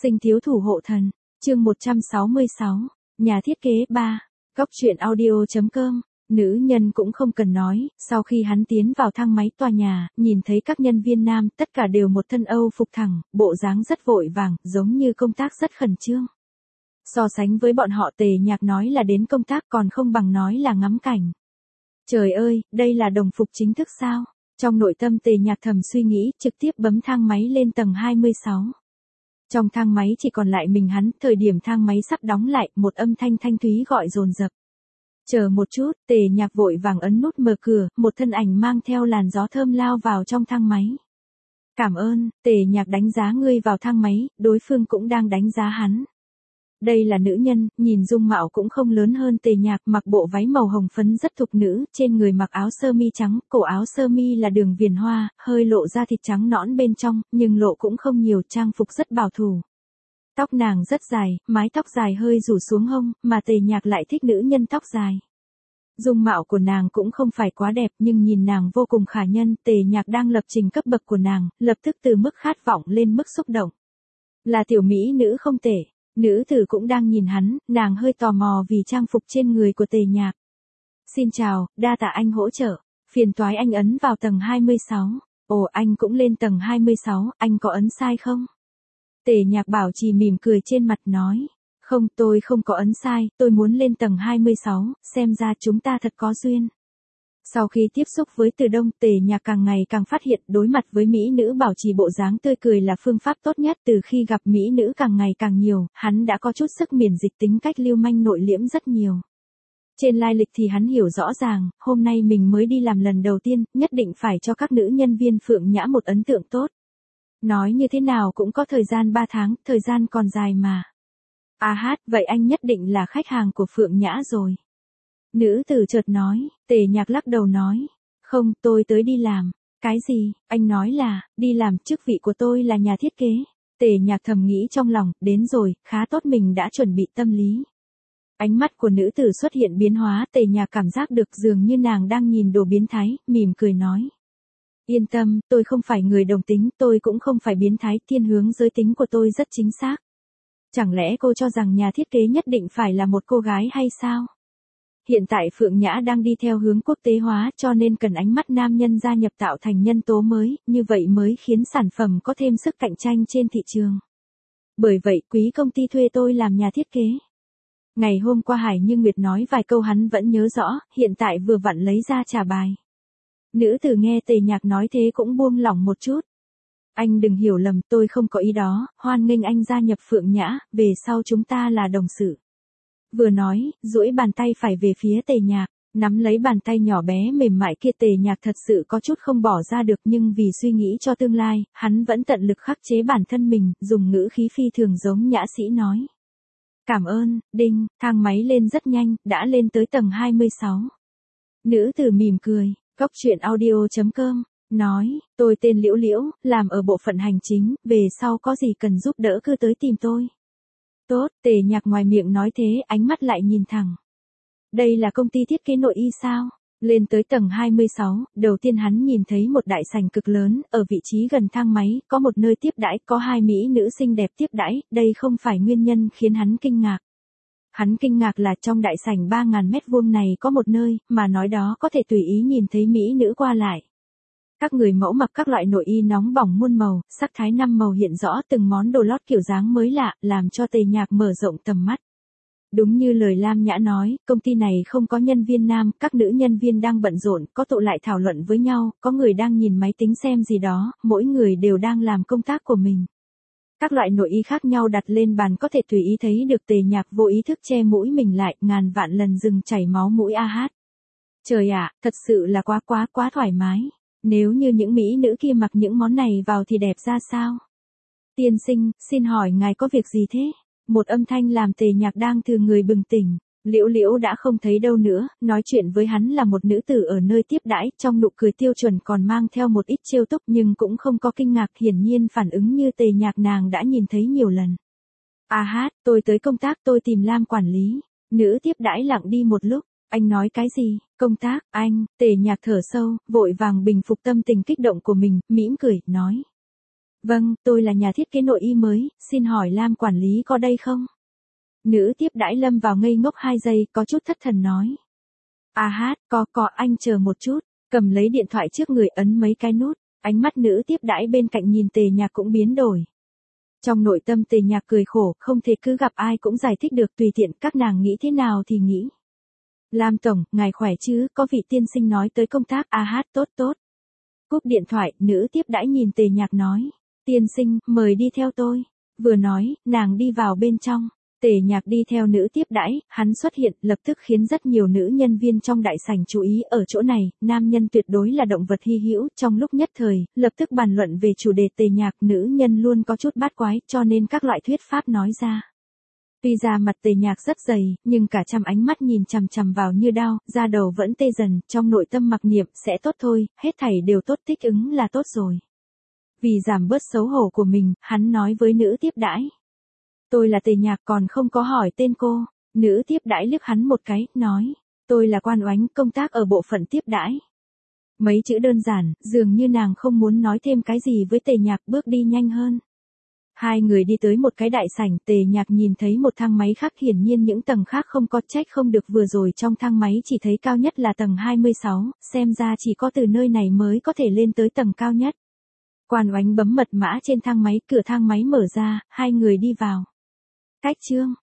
Sinh thiếu thủ hộ thần, chương 166, nhà thiết kế 3, góc truyện audio.com. Nữ nhân cũng không cần nói, sau khi hắn tiến vào thang máy tòa nhà, nhìn thấy các nhân viên nam, tất cả đều một thân Âu phục thẳng, bộ dáng rất vội vàng, giống như công tác rất khẩn trương. So sánh với bọn họ Tề Nhạc nói là đến công tác còn không bằng nói là ngắm cảnh. Trời ơi, đây là đồng phục chính thức sao? Trong nội tâm Tề Nhạc thầm suy nghĩ, trực tiếp bấm thang máy lên tầng 26. Trong thang máy chỉ còn lại mình hắn, thời điểm thang máy sắp đóng lại, một âm thanh thanh thúy gọi dồn dập. Chờ một chút, Tề Nhạc vội vàng ấn nút mở cửa, một thân ảnh mang theo làn gió thơm lao vào trong thang máy. Cảm ơn, Tề Nhạc đánh giá ngươi vào thang máy, đối phương cũng đang đánh giá hắn. Đây là nữ nhân, nhìn dung mạo cũng không lớn hơn Tề Nhạc, mặc bộ váy màu hồng phấn rất thục nữ, trên người mặc áo sơ mi trắng, cổ áo sơ mi là đường viền hoa, hơi lộ ra thịt trắng nõn bên trong, nhưng lộ cũng không nhiều, trang phục rất bảo thủ. Tóc nàng rất dài, mái tóc dài hơi rủ xuống hông, mà Tề Nhạc lại thích nữ nhân tóc dài. Dung mạo của nàng cũng không phải quá đẹp, nhưng nhìn nàng vô cùng khả nhân, Tề Nhạc đang lập trình cấp bậc của nàng, lập tức từ mức khát vọng lên mức xúc động. Là tiểu mỹ nữ không tệ. Nữ tử cũng đang nhìn hắn, nàng hơi tò mò vì trang phục trên người của Tề Nhạc. Xin chào, đa tạ anh hỗ trợ, phiền toái anh ấn vào tầng 26. Ồ, anh cũng lên tầng 26, anh có ấn sai không? Tề Nhạc bảo trì mỉm cười trên mặt nói. Không, tôi không có ấn sai, tôi muốn lên tầng 26, xem ra chúng ta thật có duyên. Sau khi tiếp xúc với Từ Đông, Tề Nhạc càng ngày càng phát hiện đối mặt với mỹ nữ bảo trì bộ dáng tươi cười là phương pháp tốt nhất. Từ khi gặp mỹ nữ càng ngày càng nhiều, hắn đã có chút sức miễn dịch, tính cách lưu manh nội liễm rất nhiều. Trên lai lịch thì hắn hiểu rõ ràng, hôm nay mình mới đi làm lần đầu tiên, nhất định phải cho các nữ nhân viên Phượng Nhã một ấn tượng tốt. Nói như thế nào cũng có thời gian 3 tháng, thời gian còn dài mà. Vậy anh nhất định là khách hàng của Phượng Nhã rồi. Nữ tử chợt nói, Tề Nhạc lắc đầu nói, không, tôi tới đi làm. Cái gì? Anh nói là, đi làm, chức vị của tôi là nhà thiết kế. Tề Nhạc thầm nghĩ trong lòng, đến rồi, khá tốt mình đã chuẩn bị tâm lý. Ánh mắt của nữ tử xuất hiện biến hóa, Tề Nhạc cảm giác được dường như nàng đang nhìn đồ biến thái, mỉm cười nói. Yên tâm, tôi không phải người đồng tính, tôi cũng không phải biến thái, thiên hướng giới tính của tôi rất chính xác. Chẳng lẽ cô cho rằng nhà thiết kế nhất định phải là một cô gái hay sao? Hiện tại Phượng Nhã đang đi theo hướng quốc tế hóa, cho nên cần ánh mắt nam nhân gia nhập tạo thành nhân tố mới, như vậy mới khiến sản phẩm có thêm sức cạnh tranh trên thị trường. Bởi vậy quý công ty thuê tôi làm nhà thiết kế. Ngày hôm qua Hải Như Nguyệt nói vài câu hắn vẫn nhớ rõ, hiện tại vừa vặn lấy ra trả bài. Nữ tử nghe Tề Nhạc nói thế cũng buông lỏng một chút. Anh đừng hiểu lầm, tôi không có ý đó, hoan nghênh anh gia nhập Phượng Nhã, về sau chúng ta là đồng sự. Vừa nói, duỗi bàn tay phải về phía Tề Nhạc, nắm lấy bàn tay nhỏ bé mềm mại kia. Tề Nhạc thật sự có chút không bỏ ra được, nhưng vì suy nghĩ cho tương lai, hắn vẫn tận lực khắc chế bản thân mình, dùng ngữ khí phi thường giống nhã sĩ nói. Cảm ơn, đinh, thang máy lên rất nhanh, đã lên tới tầng 26. Nữ tử mỉm cười, góc truyện audio.com, nói, tôi tên Liễu Liễu, làm ở bộ phận hành chính, về sau có gì cần giúp đỡ cứ tới tìm tôi. Tốt, Tề Nhạc ngoài miệng nói thế, ánh mắt lại nhìn thẳng. Đây là công ty thiết kế nội y sao? Lên tới tầng 26, đầu tiên hắn nhìn thấy một đại sảnh cực lớn, ở vị trí gần thang máy, có một nơi tiếp đãi, có hai mỹ nữ xinh đẹp tiếp đãi, đây không phải nguyên nhân khiến hắn kinh ngạc. Hắn kinh ngạc là trong đại sảnh 3.000 mét vuông này có một nơi, mà nói đó có thể tùy ý nhìn thấy mỹ nữ qua lại. Các người mẫu mặc các loại nội y nóng bỏng muôn màu, sắc thái 5 màu hiện rõ, từng món đồ lót kiểu dáng mới lạ, làm cho Tề Nhạc mở rộng tầm mắt. Đúng như lời Lam Nhã nói, công ty này không có nhân viên nam, các nữ nhân viên đang bận rộn, có tụ lại thảo luận với nhau, có người đang nhìn máy tính xem gì đó, mỗi người đều đang làm công tác của mình. Các loại nội y khác nhau đặt lên bàn có thể tùy ý thấy được. Tề Nhạc vô ý thức che mũi mình lại, ngàn vạn lần dừng chảy máu mũi Trời ạ, thật sự là quá thoải mái. Nếu như những mỹ nữ kia mặc những món này vào thì đẹp ra sao? Tiên sinh, xin hỏi ngài có việc gì thế? Một âm thanh làm Tề Nhạc đang từ người bừng tỉnh. Liễu Liễu đã không thấy đâu nữa, nói chuyện với hắn là một nữ tử ở nơi tiếp đãi, trong nụ cười tiêu chuẩn còn mang theo một ít trêu tức, nhưng cũng không có kinh ngạc, hiển nhiên phản ứng như Tề Nhạc nàng đã nhìn thấy nhiều lần. Tôi tới công tác, tôi tìm Lam quản lý. Nữ tiếp đãi lặng đi một lúc. Anh nói cái gì? Công tác, anh. Tề Nhạc thở sâu, vội vàng bình phục tâm tình kích động của mình, mỉm cười, nói. Vâng, tôi là nhà thiết kế nội y mới, xin hỏi Lam quản lý có đây không? Nữ tiếp đãi lâm vào ngây ngốc 2 giây, có chút thất thần nói. À hát, có, anh chờ một chút, cầm lấy điện thoại trước người ấn mấy cái nút, ánh mắt nữ tiếp đãi bên cạnh nhìn Tề Nhạc cũng biến đổi. Trong nội tâm Tề Nhạc cười khổ, không thể cứ gặp ai cũng giải thích được, tùy tiện các nàng nghĩ thế nào thì nghĩ. Lam tổng, ngài khỏe chứ, có vị tiên sinh nói tới công tác, à hát, tốt. Cúp điện thoại, nữ tiếp đãi nhìn Tề Nhạc nói, tiên sinh, mời đi theo tôi. Vừa nói, nàng đi vào bên trong. Tề Nhạc đi theo nữ tiếp đãi, hắn xuất hiện, lập tức khiến rất nhiều nữ nhân viên trong đại sảnh chú ý ở chỗ này, nam nhân tuyệt đối là động vật hy hữu, trong lúc nhất thời, lập tức bàn luận về chủ đề Tề Nhạc, nữ nhân luôn có chút bát quái, cho nên các loại thuyết pháp nói ra. Tuy ra mặt Tề Nhạc rất dày, nhưng cả trăm ánh mắt nhìn chằm chằm vào như đao, da đầu vẫn tê dần, trong nội tâm mặc niệm, sẽ tốt thôi, hết thảy đều tốt, thích ứng là tốt rồi. Vì giảm bớt xấu hổ của mình, hắn nói với nữ tiếp đãi. Tôi là Tề Nhạc, còn không có hỏi tên cô. Nữ tiếp đãi liếc hắn một cái, nói. Tôi là Quan Oánh, công tác ở bộ phận tiếp đãi. Mấy chữ đơn giản, dường như nàng không muốn nói thêm cái gì với Tề Nhạc, bước đi nhanh hơn. Hai người đi tới một cái đại sảnh, Tề Nhạc nhìn thấy một thang máy khác, hiển nhiên những tầng khác không có, trách không được vừa rồi trong thang máy chỉ thấy cao nhất là tầng 26, xem ra chỉ có từ nơi này mới có thể lên tới tầng cao nhất. Quan Oánh bấm mật mã trên thang máy, cửa thang máy mở ra, hai người đi vào. Cách chương